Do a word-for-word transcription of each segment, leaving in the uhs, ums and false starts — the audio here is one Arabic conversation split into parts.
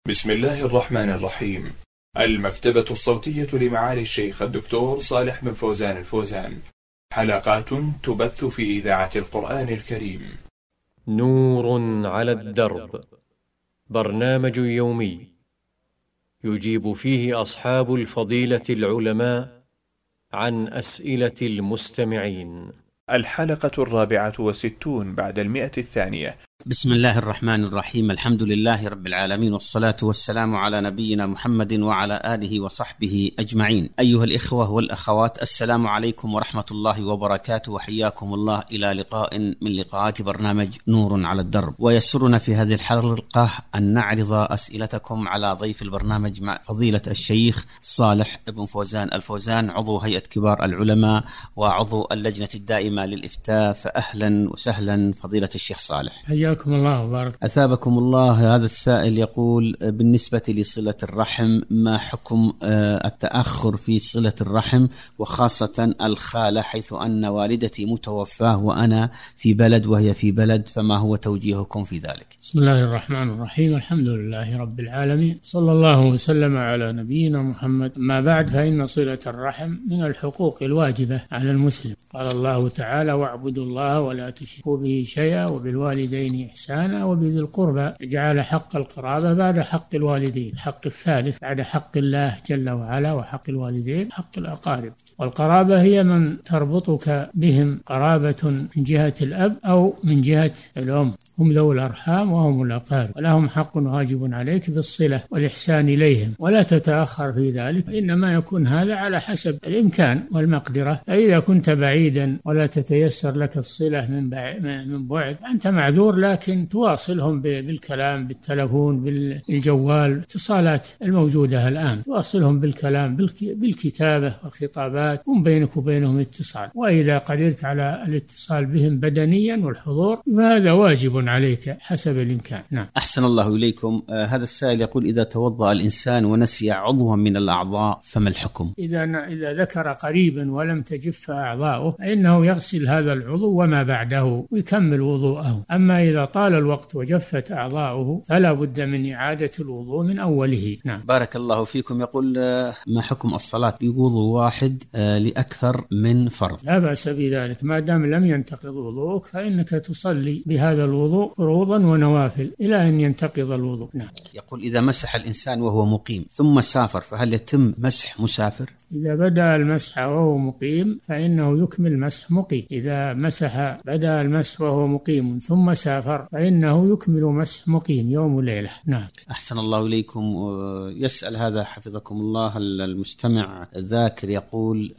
بسم الله الرحمن الرحيم. المكتبة الصوتية لمعالي الشيخ الدكتور صالح بن فوزان الفوزان، حلقات تبث في إذاعة القرآن الكريم. نور على الدرب، برنامج يومي يجيب فيه أصحاب الفضيلة العلماء عن أسئلة المستمعين. الحلقة الرابعة والستون بعد المئة الثانية. بسم الله الرحمن الرحيم. الحمد لله رب العالمين، والصلاة والسلام على نبينا محمد وعلى آله وصحبه أجمعين. أيها الإخوة والأخوات، السلام عليكم ورحمة الله وبركاته، وحياكم الله إلى لقاء من لقاءات برنامج نور على الدرب. ويسرنا في هذه الحلقة أن نعرض أسئلتكم على ضيف البرنامج مع فضيلة الشيخ صالح بن فوزان الفوزان، عضو هيئة كبار العلماء وعضو اللجنة الدائمة للإفتاء. فأهلا وسهلا فضيلة الشيخ صالح، حياكم الله وبارك. أثابكم الله. هذا السائل يقول: بالنسبة لصلة الرحم، ما حكم التأخر في صلة الرحم، وخاصة الخالة، حيث أن والدتي متوفاة وأنا في بلد وهي في بلد، فما هو توجيهكم في ذلك؟ بسم الله الرحمن الرحيم. الحمد لله رب العالمين، صلى الله وسلم على نبينا محمد. ما بعد، فإن صلة الرحم من الحقوق الواجبة على المسلم. قال الله تعالى: واعبدوا الله ولا تشركوا به شيئا وبالوالدين إحسانا وبذي القربى. جعل حق القرابة بعد حق الوالدين، الحق الثالث بعد حق الله جل وعلا وحق الوالدين حق الأقارب. والقرابة هي من تربطك بهم قرابة من جهة الأب أو من جهة الأم، هم ذو الأرحام وهم الأقارب، ولهم حق واجب عليك بالصلة والإحسان إليهم، ولا تتأخر في ذلك، إنما يكون هذا على حسب الإمكان والمقدرة. فإذا كنت بعيدا ولا تتيسر لك الصلة من من بعد، أنت معذور، لكن تواصلهم بالكلام بالتلفون بالجوال، الاتصالات الموجودة الآن، تواصلهم بالكلام بالكتابة والخطابات، هم بينك وبينهم اتصال. وإذا قدرت على الاتصال بهم بدنيا والحضور، فهذا واجب عليك حسب الإمكان. نعم. أحسن الله إليكم. آه هذا السائل يقول: إذا توضأ الإنسان ونسي عضوا من الأعضاء فما الحكم؟ إذا إذا ذكر قريبا ولم تجف أعضاؤه، فإنه يغسل هذا العضو وما بعده ويكمل وضوءه. أما إذا طال الوقت وجفت أعضاؤه فلا بد من إعادة الوضوء من أوله. نعم. بارك الله فيكم. يقول: آه ما حكم الصلاة بوضوء واحد آه لأكثر من فرض؟ لا بأس بذلك، ما دام لم ينتقض وضوءك فإنك تصلي بهذا الوضوء فروضا ونوافل إلى أن ينتقض الوضوء. نعم. يقول: إذا مسح الإنسان وهو مقيم ثم سافر، فهل يتم مسح مسافر؟ إذا بدأ المسح وهو مقيم فإنه يكمل مسح مقيم. إذا مسح بدأ المسح وهو مقيم ثم سافر فإنه يكمل مسح مقيم يوم وليلة. نعم. أحسن الله إليكم. يسأل هذا حفظكم الله المستمع ذاكر، يقول: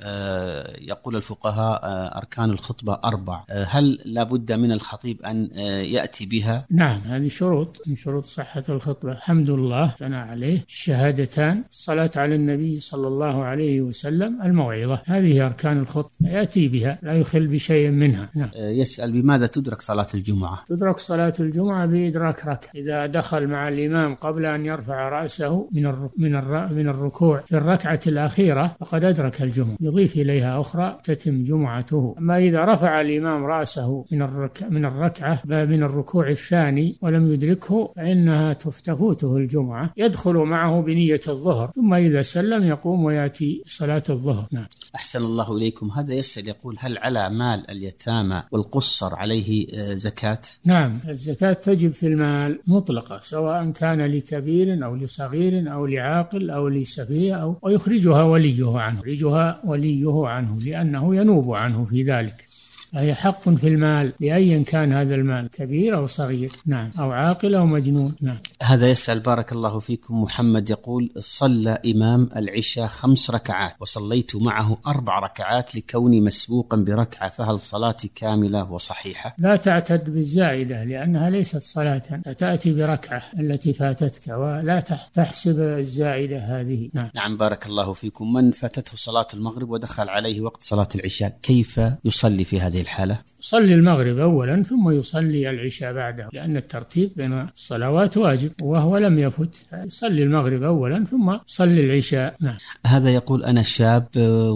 يقول الفقهاء أركان الخطبة أربع، هل لا بد من الخطيب أن يأتي بها؟ نعم، هذه شروط من شروط صحة الخطبة: الحمد لله ثنى عليه، الشهادتان، الصلاة على النبي صلى الله عليه وسلم، الموعظة. هذه أركان الخطبة يأتي بها، لا يخل بشيء منها. نعم. يسأل: بماذا تدرك صلاة الجمعة؟ تدرك صلاة الجمعة بإدراك ركعة. إذا دخل مع الإمام قبل أن يرفع رأسه من من من الركوع في الركعة الأخيرة فقد أدرك الجمعة، يضيف إليها أخرى تتم جمعته. أما إذا رفع الإمام رأسه من الركعة من الركعة من الركوع الثاني ولم يدركه فإنها تفوته الجمعة، يدخل معه بنية الظهر، ثم إذا سلم يقوم ويأتي صلاة الظهر. نعم. أحسن الله إليكم. هذا يسأل يقول: هل على مال اليتامى والقصر عليه زكاة؟ نعم، الزكاة تجب في المال مطلقة، سواء كان لكبير أو لصغير أو لعاقل أو لسفيه، أو ويخرجها وليه عنه يخرجها وليه عنه لأنه ينوب عنه في ذلك. فهي حق في المال لأيا كان هذا المال، كبير أو صغير. نعم. أو عاقل أو مجنون. نعم. هذا يسأل بارك الله فيكم محمد، يقول: صلى إمام العشاء خمس ركعات وصليت معه أربع ركعات لكوني مسبوقا بركعة، فهل صلاتي كاملة وصحيحة؟ لا تعتد بالزائدة لأنها ليست صلاة، تأتي بركعة التي فاتتك ولا تحسب الزائدة هذه. نعم. نعم بارك الله فيكم. من فاتته صلاة المغرب ودخل عليه وقت صلاة العشاء، كيف يصلي في هذه الحالة؟ يصلي المغرب أولا ثم يصلي العشاء بعده، لأن الترتيب بين الصلوات واجب وهو لم يفت، يصلي المغرب أولا ثم يصلي العشاء. نعم. هذا يقول أنا شاب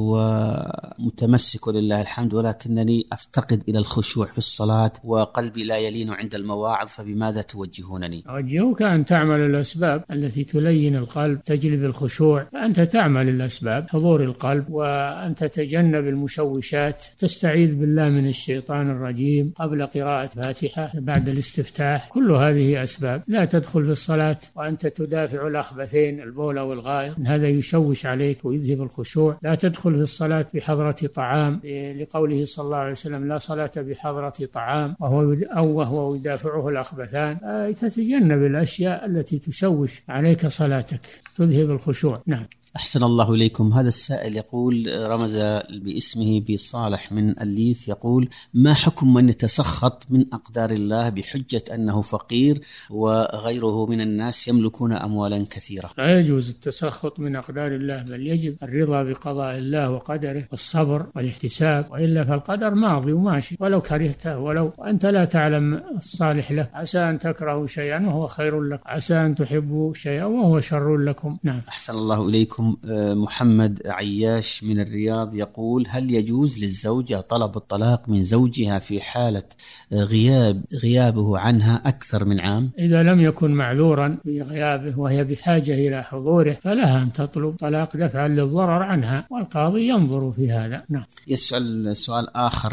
ومتمسك لله الحمد، ولكنني أفتقد إلى الخشوع في الصلاة وقلبي لا يلين عند المواعظ، فبماذا توجهونني؟ أوجهك أن تعمل الأسباب التي تلين القلب تجلب الخشوع، فأنت تعمل الأسباب، حضور القلب، وأن تتجنب المشوشات، تستعيذ بالله من الشيطان الرجيم قبل قراءة فاتحة بعد الاستفتاح، كل هذه أسباب. لا تدخل في الصلاة وأنت تدافع الأخبثين البول والغائط، هذا يشوش عليك ويذهب الخشوع. لا تدخل في الصلاة بحضرة طعام، لقوله صلى الله عليه وسلم لا صلاة بحضرة طعام وهو أو وهو يدافعه الأخبثان. تتجنب الأشياء التي تشوش عليك صلاتك، تذهب الخشوع. نعم. أحسن الله إليكم. هذا السائل يقول، رمز باسمه بصالح من الليث، يقول ما حكم من يتسخط من أقدار الله بحجة أنه فقير وغيره من الناس يملكون أموالا كثيرة؟ لا يجوز التسخط من أقدار الله، بل يجب الرضا بقضاء الله وقدره والصبر والاحتساب، وإلا فالقدر ماضي وماشي ولو كرهته، ولو أنت لا تعلم الصالح له. عسى أن تكرهوا شيئا وهو خير لكم، عسى أن تحبوا شيئا وهو شر لكم. نعم. أحسن الله إليكم. محمد عياش من الرياض يقول هل يجوز للزوجة طلب الطلاق من زوجها في حالة غياب غيابه عنها أكثر من عام؟ إذا لم يكن معذورا بغيابه وهي بحاجة إلى حضوره فلها أن تطلب طلاق دفعا للضرر عنها، والقاضي ينظر في هذا. نعم. يسأل سؤال آخر،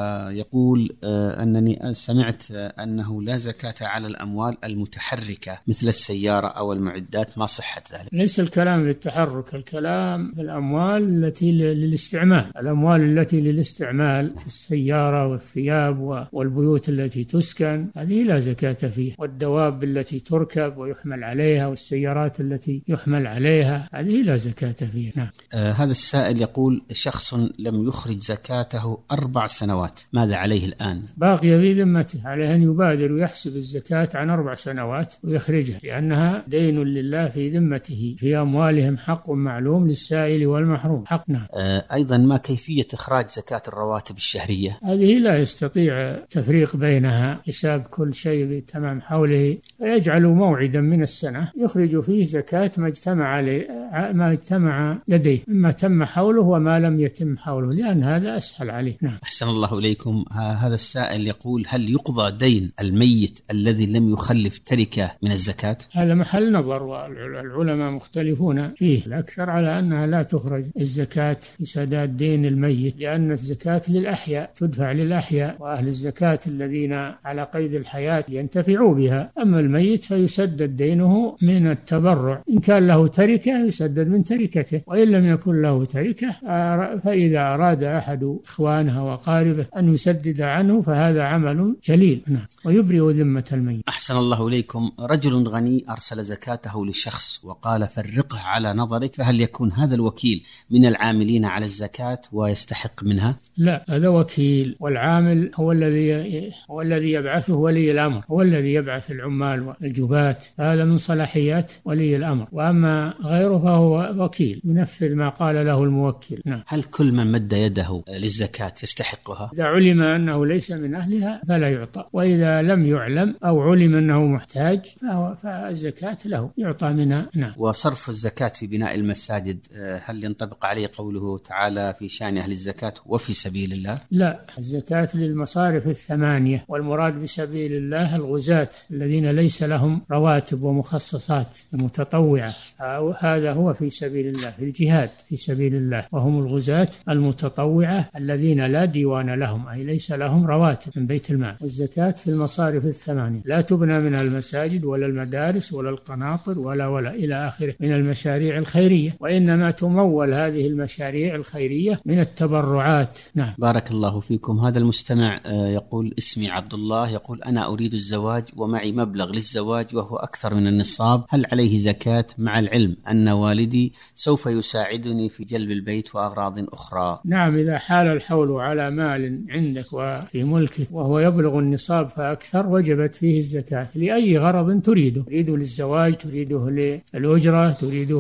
يقول أنني سمعت أنه لا زكاة على الأموال المتحركة مثل السيارة أو المعدات، ما صحة ذلك؟ ليس الكلام للتحرك، الكلام في الأموال التي للاستعمال، الأموال التي للاستعمال في السيارة والثياب والبيوت التي تسكن، هذه لا زكاة فيها، والدواب التي تركب ويحمل عليها والسيارات التي يحمل عليها، هذه لا زكاة فيها. نعم. آه هذا السائل يقول شخص لم يخرج زكاته أربع سنوات، ماذا عليه الآن؟ باقي في ذمته، عليه أن يبادر ويحسب الزكاة عن أربع سنوات ويخرجها، لأنها دين لله في ذمته، في أموالهم حق معلوم للسائل والمحروم. حقنا. آه أيضا ما كيفية إخراج زكاة الرواتب الشهرية؟ هذه لا يستطيع تفريق بينها، حساب كل شيء تمام حوله، فيجعل موعدا من السنة يخرج فيه زكاة ما اجتمع ما اجتمع لديه، مما تم حوله وما لم يتم حوله، لأن هذا أسهل عليه. نعم. أحسن الله إليكم. هذا السائل يقول هل يقضى دين الميت الذي لم يخلف تركة من الزكاة؟ هذا محل نظر، والعلماء مختلفون فيه، الأكثر على أنها لا تخرج الزكاة في سداد دين الميت، لأن الزكاة للأحياء، تدفع للأحياء وأهل الزكاة الذين على قيد الحياة ينتفعوا بها، أما الميت فيسدد دينه من التبرع، إن كان له تركة يسدد من تركته، وإن لم يكن له تركة فإذا أراد أحد إخوانها وقاربه أن يسدد عنه فهذا عمل جليل. نعم. ويبرئ ذمة الميت. أحسن الله إليكم. رجل غني أرسل زكاته لشخص وقال فرقه على نظرك، فهل يكون هذا الوكيل من العاملين على الزكاة ويستحق منها؟ لا، هذا وكيل، والعامل هو الذي هو الذي يبعثه ولي الأمر، هو الذي يبعث العمال والجبات، هذا من صلاحيات ولي الأمر، وأما غيره فهو وكيل ينفذ ما قال له الموكل. نعم. هل كل من مد يده للزكاة يستحقها؟ إذا علم أنه ليس من أهلها فلا يعطى، وإذا لم يعلم أو علم أنه محتاج فالزكاة له يعطى منها. نعم. وصرف الزكاة في بناء المساجد هل ينطبق عليه قوله تعالى في شأن أهل الزكاة وفي سبيل الله؟ لا، الزكاة للمصارف الثمانية، والمراد بسبيل الله الغزاة الذين ليس لهم رواتب ومخصصات المتطوعة، هذا هو في سبيل الله، في الجهاد في سبيل الله، وهم الغزاة المتطوعة الذين لا ديوان لهم، أي ليس لهم رواتب من بيت المال. والزكاة في المصارف الثمانية لا تبنى منها المساجد ولا المدارس ولا القناطر ولا ولا إلى آخره من المشاريع الخيرية، وإنما تمول هذه المشاريع الخيرية من التبرعات. نعم. بارك الله فيكم. هذا المستمع يقول اسمي عبد الله، يقول أنا أريد الزواج ومعي مبلغ للزواج وهو أكثر من النصاب، هل عليه زكاة مع العلم أن والدي سوف يساعدني في جلب البيت وأغراض أخرى؟ نعم، إذا حال الحول على مال عندك وفي ملكك وهو يبلغ النصاب فأكثر وجبت فيه الزكاة لأي غرض تريده، تريده للزواج، تريده للأجرة، تريده لأي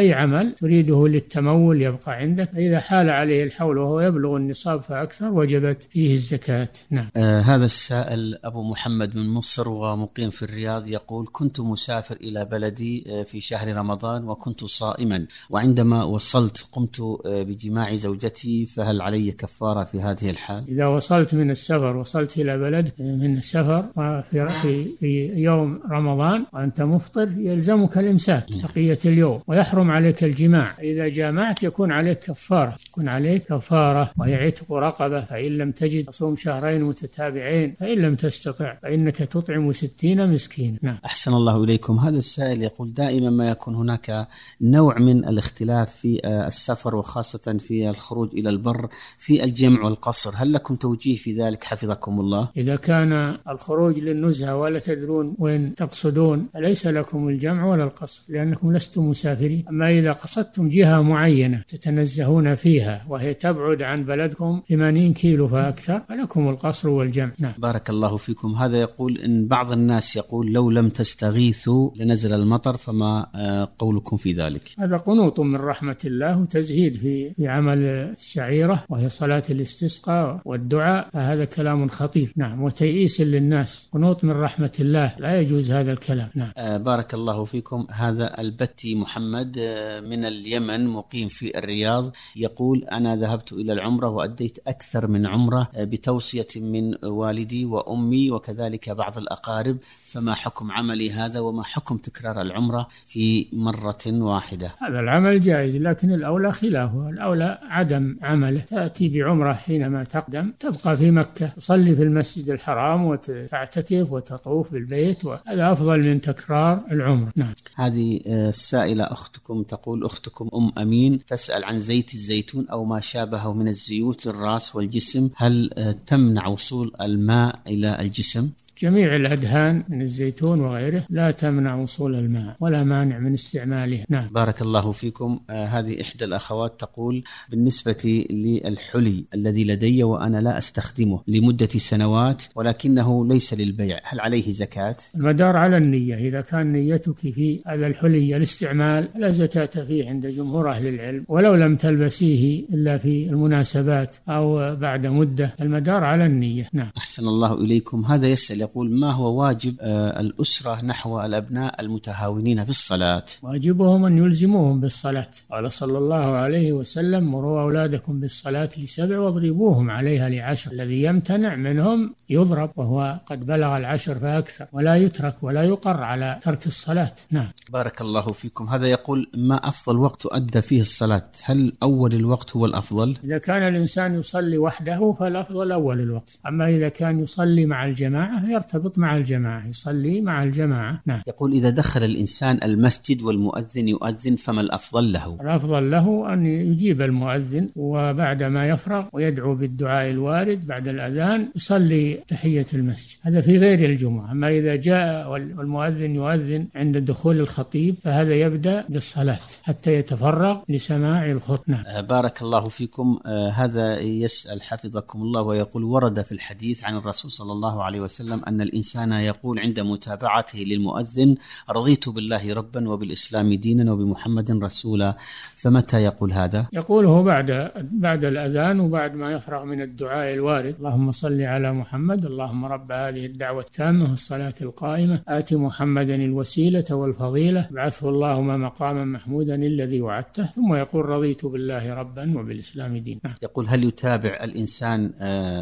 أي عمل تريده للتمول يبقى عندك، فإذا حال عليه الحول وهو يبلغ النصاب فأكثر وجبت فيه الزكاة. نعم. آه هذا السائل أبو محمد من مصر ومقيم في الرياض يقول: كنت مسافر إلى بلدي في شهر رمضان وكنت صائما، وعندما وصلت قمت بجماع زوجتي، فهل علي كفارة في هذه الحال؟ إذا وصلت من السفر وصلت إلى بلد من السفر وفي في يوم رمضان وأنت مفطر يلزمك الإمساك بقية اليوم ويحرم عليك الجماع. إذا جامعت يكون عليك كفارة، يكون عليك كفارة وهي عتق رقبة، فإن لم تجد تصوم شهرين متتابعين، فإن لم تستطع فإنك تطعم ستين مسكينا. نعم. أحسن الله إليكم. هذا السائل يقول: دائما ما يكون هناك نوع من الاختلاف في السفر وخاصة في الخروج إلى البر في الجمع والقصر، هل لكم توجيه في ذلك حفظكم الله؟ إذا كان الخروج للنزهة ولا تدرون وين تقصدون فليس لكم الجمع ولا القصر لأنكم لستم مسافرين. أما إذا قصدتم جهة معينة تتنزهون فيها وهي تبعد عن بلدكم ثمانين كيلو فأكثر فلكم القصر والجمع. نعم. بارك الله فيكم. هذا يقول إن بعض الناس يقول: لو لم تستغيثوا لنزل المطر، فما قولكم في ذلك؟ هذا قنوط من رحمة الله وتزهيد في في عمل الشعيرة وهي صلاة الاستسقاء والدعاء، فهذا كلام خطير. نعم. وتيئيس للناس، قنوط من رحمة الله، لا يجوز هذا الكلام. نعم. آه بارك الله فيكم. هذا البتي محمد آه من اليمن مقيم في الرياض يقول: أنا ذهبت إلى العمرة وأديت أكثر من عمرة آه بتوصية من والدي وأمي وكذلك بعض الأقارب، فما حكم عملي هذا وما حكم تكرار العمرة في مرة واحدة؟ هذا العمل جائز لكن الأولى خلافه، الأولى عدم عمله. تأتي بعمرة حينما تقدم، تبقى في مكة تصلي في المسجد الحرام وتعتكف وتطوف بالبيت، وهذا أفضل من تكرار العمرة. نعم. هذه السائلة أختكم تقول: أختكم أم أمين تسأل عن زيت الزيتون أو ما شابهه من الزيوت للرأس والجسم، هل تمنع وصول الماء إلى الجسم؟ جميع الأدهان من الزيتون وغيره لا تمنع وصول الماء ولا مانع من استعماله. نعم. بارك الله فيكم. آه هذه إحدى الأخوات تقول: بالنسبة للحلي الذي لدي وأنا لا أستخدمه لمدة سنوات ولكنه ليس للبيع، هل عليه زكاة؟ المدار على النية. إذا كان نيتك في هذا الحلي الاستعمال لا زكاة فيه عند جمهور أهل العلم، ولو لم تلبسيه إلا في المناسبات أو بعد مدة، المدار على النية. نعم. أحسن الله إليكم. هذا يسأل يقول: ما هو واجب آه الأسرة نحو الأبناء المتهاونين في الصلاة؟ واجبهم أن يلزموهم بالصلاة. قال صلى الله عليه وسلم: مروا أولادكم بالصلاة لسبع واضربوهم عليها لعشر، الذي يمتنع منهم يضرب وهو قد بلغ العشر فأكثر، ولا يترك ولا يقر على ترك الصلاة. نعم. بارك الله فيكم. هذا يقول: ما أفضل وقت أدى فيه الصلاة؟ هل أول الوقت هو الأفضل؟ إذا كان الإنسان يصلي وحده فالأفضل أول الوقت، أما إذا كان يصلي مع الجماعة يرتبط مع الجماعة، يصلي مع الجماعة. نعم. يقول: إذا دخل الإنسان المسجد والمؤذن يؤذن فما الأفضل له؟ الأفضل له أن يجيب المؤذن وبعد ما يفرغ ويدعو بالدعاء الوارد بعد الأذان يصلي تحية المسجد، هذا في غير الجمعة. أما إذا جاء والمؤذن يؤذن عند دخول الخطيب فهذا يبدأ بالصلاة حتى يتفرغ لسماع الخطبة. آه بارك الله فيكم. آه هذا يسأل حفظكم الله ويقول: ورد في الحديث عن الرسول صلى الله عليه وسلم أن الإنسان يقول عند متابعته للمؤذن: رضيت بالله ربا وبالإسلام دينا وبمحمد رسولا، فمتى يقول هذا؟ يقوله بعد بعد الأذان وبعد ما يفرغ من الدعاء الوارد: اللهم صل على محمد، اللهم رب هذه الدعوة التامة والصلاة القائمة آت محمدا الوسيلة والفضيلة ابعثه اللهم مقاما محمودا الذي وعدته، ثم يقول: رضيت بالله ربا وبالإسلام دينا. يقول: هل يتابع الإنسان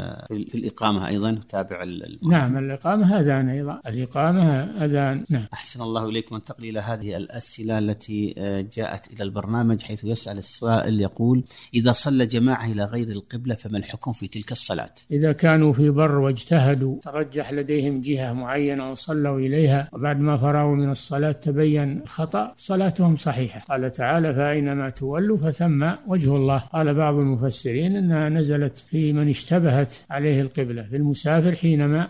في الإقامة أيضا يتابع المؤذن؟ نعم، الإقامة أذان أيضا، الإقامة أذان. نعم. أحسن الله إليكم. ننتقل إلى هذه الأسئلة التي جاءت إلى البرنامج، حيث يسأل السائل يقول: إذا صلى جماعة إلى غير القبلة فما الحكم في تلك الصلاة؟ إذا كانوا في بر واجتهدوا ترجح لديهم جهة معينة وصلوا إليها وبعد ما فرغوا من الصلاة تبين الخطأ، صلاتهم صحيحة. قال تعالى: فأينما تولوا فثم وجه الله. قال بعض المفسرين أنها نزلت في من اشتبهت عليه القبلة، في المسافر حينما تشتبه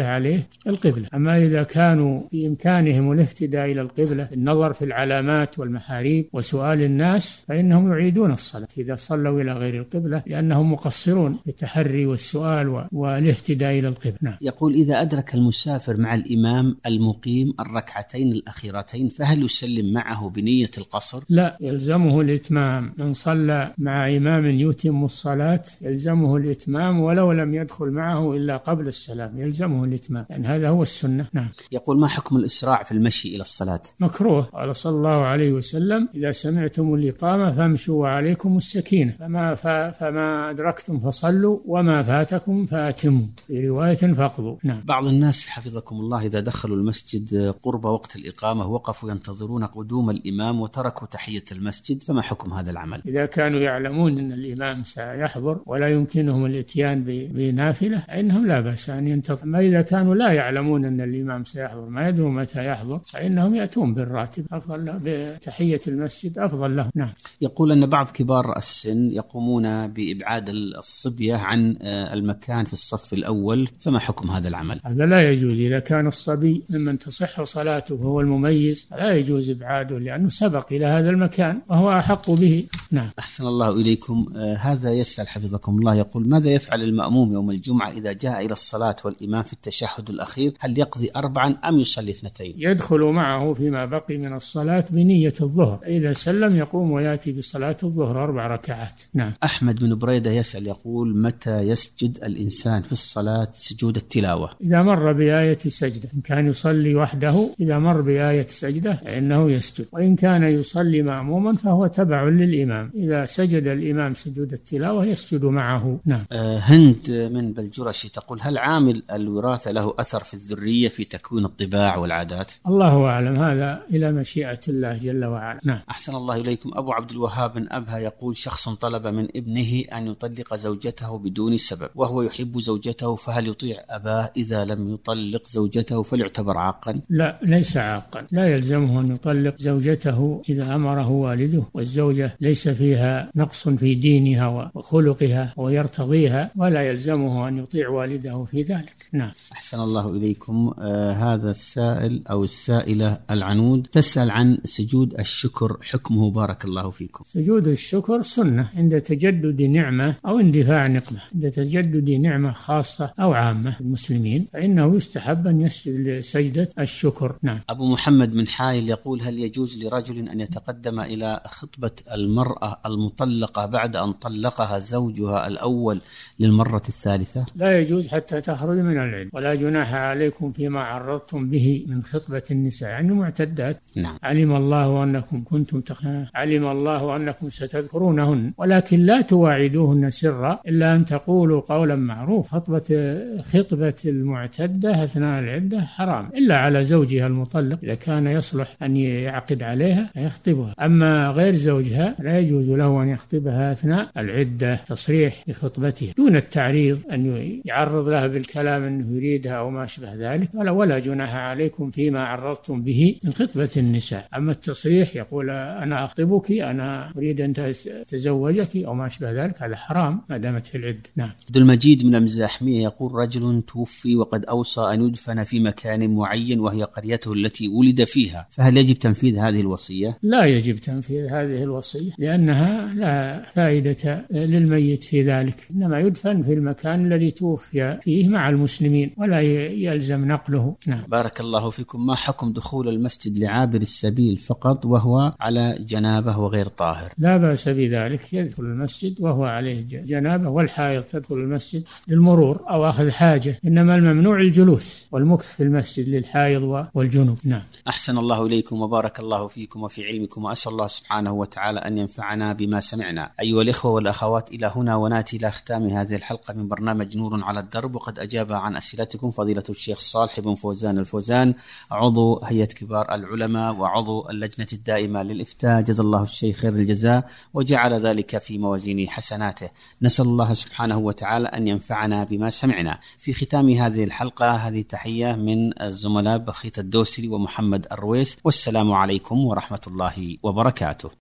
ينتبه عليه القبلة. أما إذا كانوا في إمكانهم الاهتداء إلى القبلة النظر في العلامات والمحاريب وسؤال الناس فإنهم يعيدون الصلاة إذا صلوا إلى غير القبلة، لأنهم مقصرون في التحري والسؤال والاهتداء إلى القبلة. نعم. يقول: إذا أدرك المسافر مع الإمام المقيم الركعتين الأخيرتين فهل يسلم معه بنية القصر؟ لا، يلزمه الإتمام. من صلى مع إمام يتم الصلاة يلزمه الإتمام ولو لم يدخل معه إلا قبل السلام، يلزمه الإتمام، لأن يعني هذا هو السنة. نعم. يقول: ما حكم الإسراع في المشي إلى الصلاة؟ مكروه. قال صلى الله عليه وسلم: إذا سمعتم الإقامة فامشوا وعليكم السكينة، فما, فما أدركتم فصلوا وما فاتكم فأتموا، في رواية فاقضوا. نعم. بعض الناس حفظكم الله إذا دخلوا المسجد قرب وقت الإقامة وقفوا ينتظرون قدوم الإمام وتركوا تحية المسجد، فما حكم هذا العمل؟ إذا كانوا يعلمون أن الإمام سيحضر ولا يمكنهم الإتيان بنافلة فإنهم لا بأس أن ينتظروا. أما إذا كانوا لا يعلمون أن الإمام سيحضر، ما يدرون متى يحضر، فإنهم يأتون بالراتب أفضل، بتحية المسجد أفضل لهم. نعم. يقول أن بعض كبار السن يقومون بإبعاد الصبية عن المكان في الصف الأول، فما حكم هذا العمل؟ هذا لا يجوز. إذا كان الصبي ممن تصح صلاته وهو المميز لا يجوز إبعاده، لأنه سبق إلى هذا المكان وهو أحق به. نعم. أحسن الله إليكم. آه هذا يسأل حفظكم الله، يقول: ماذا يفعل المأموم يوم الجمعة إذا جاء إلى الصلاة والإمام في التشهد الأخير؟ هل يقضي أربعا أم يصلي اثنتين؟ يدخل معه فيما بقي من الصلاة بنية الظهر، إذا سلم يقوم ويأتي بصلاة الظهر أربع ركعات. نعم. أحمد بن بريدة يسأل يقول: متى يسجد الإنسان في الصلاة سجود التلاوة؟ إذا مر بآية السجدة. إن كان يصلي وحده إذا مر بآية السجدة فإنه يسجد، وإن كان يصلي مأموما فهو تبع للإمام، إذا سجد الإمام سجود التلاوة يسجد معه. نعم. آه هند من بلجرشي تقول: هل عامل الوراثة له أثر في الذرية في تكوين الطباع والعادات؟ الله أعلم، هذا إلى مشيئة الله جل وعلا. نعم. أحسن الله إليكم. أبو عبد الوهاب بن أبها يقول: شخص طلب من ابنه أن يطلق زوجته بدون سبب وهو يحب زوجته، فهل يطيع أباه إذا لم يطلق زوجته فليعتبر عاقا؟ لا، ليس عاقا، لا يلزمه أن يطلق زوجته إذا أمره والده، والزوجة ليس فيها نقص في دينها وخلقها ويرتضيها، ولا يلزمه أن يطيع والده في ذلك. نعم. أحسن الله إليكم. آه هذا السائل أو السائلة العنود تسأل عن سجود الشكر، حكمه بارك الله فيكم. سجود الشكر سنة عند تجدد نعمة أو اندفاع نقمة، عند تجدد نعمة خاصة أو عامة المسلمين فإنه يستحب أن يسجد سجدة الشكر. نعم. أبو محمد من حائل يقول: هل يجوز لرجل أن يتقدم إلى خطبة المرأة المطلقة بعد أن طلقها زوجها الأول للمرة الثالثة؟ لا يجوز حتى تخرج من العلم، ولا جناح عليكم فيما عرضتم به من خطبة النساء، يعني معتدات. نعم. علم الله أنكم كنتم تخ... علم الله أنكم ستذكرونهن ولكن لا تواعدوهن سرا إلا أن تقولوا قولا معروف. خطبة خطبة المعتدة أثناء العدة حرام إلا على زوجها المطلق، إذا كان يصلح أن يعقد عليها يخطبها. أما غير زوجها لا يجوز له أن يخطبها أثناء العدة تصريح بخطبتها دون التعريض، أن يعرض لها بالكلام أنه يريدها أو ما أشبه ذلك، ولا, ولا جناح عليكم فيما عرضتم به من خطبة النساء. أما التصريح يقول أنا أخطبك، أنا أريد أن تزوجك أو ما أشبه ذلك، هذا حرام ما دامت في العدة. نعم. عبد المجيد من المزاحمية يقول: رجل توفي وقد أوصى أن يدفن في مكان معين وهي قريته التي ولد فيها، فهل يجب تنفيذ هذه الوصية؟ لا يجب تنفيذ هذه الوصية، لأنها لا فائدة للميت في ذلك، إنما يدفن في المكان الذي توفي فيه مع المسلمين ولا يلزم نقله. نعم. بارك الله فيكم. ما حكم دخول المسجد لعابر السبيل فقط وهو على جنابه وغير طاهر؟ لا بأس بذلك، يدخل المسجد وهو عليه جنابه، والحائض تدخل المسجد للمرور أو أخذ حاجة، إنما الممنوع الجلوس والمكث في المسجد للحائض والجنوب. نعم. أحسن الله إليكم وبارك الله فيكم وفي علمكم، وأسأل الله سبحانه وتعالى أن ينفعنا بما سمعنا. أيها الإخوة والأخوات، إلى هنا ونأتي إلى ختام هذه الحلقة من برنامج نور على الدرب، وقد أجاب عن أسئلتكم فضيلة الشيخ صالح بن فوزان الفوزان، عضو هيئة كبار العلماء وعضو اللجنة الدائمة للإفتاء، جزا الله الشيخ خير الجزاء وجعل ذلك في موازين حسناته. نسأل الله سبحانه وتعالى أن ينفعنا بما سمعنا. في ختام هذه الحلقة هذه تحية من الزملاء بخيت الدوسري ومحمد الرويس، والسلام عليكم ورحمة الله وبركاته.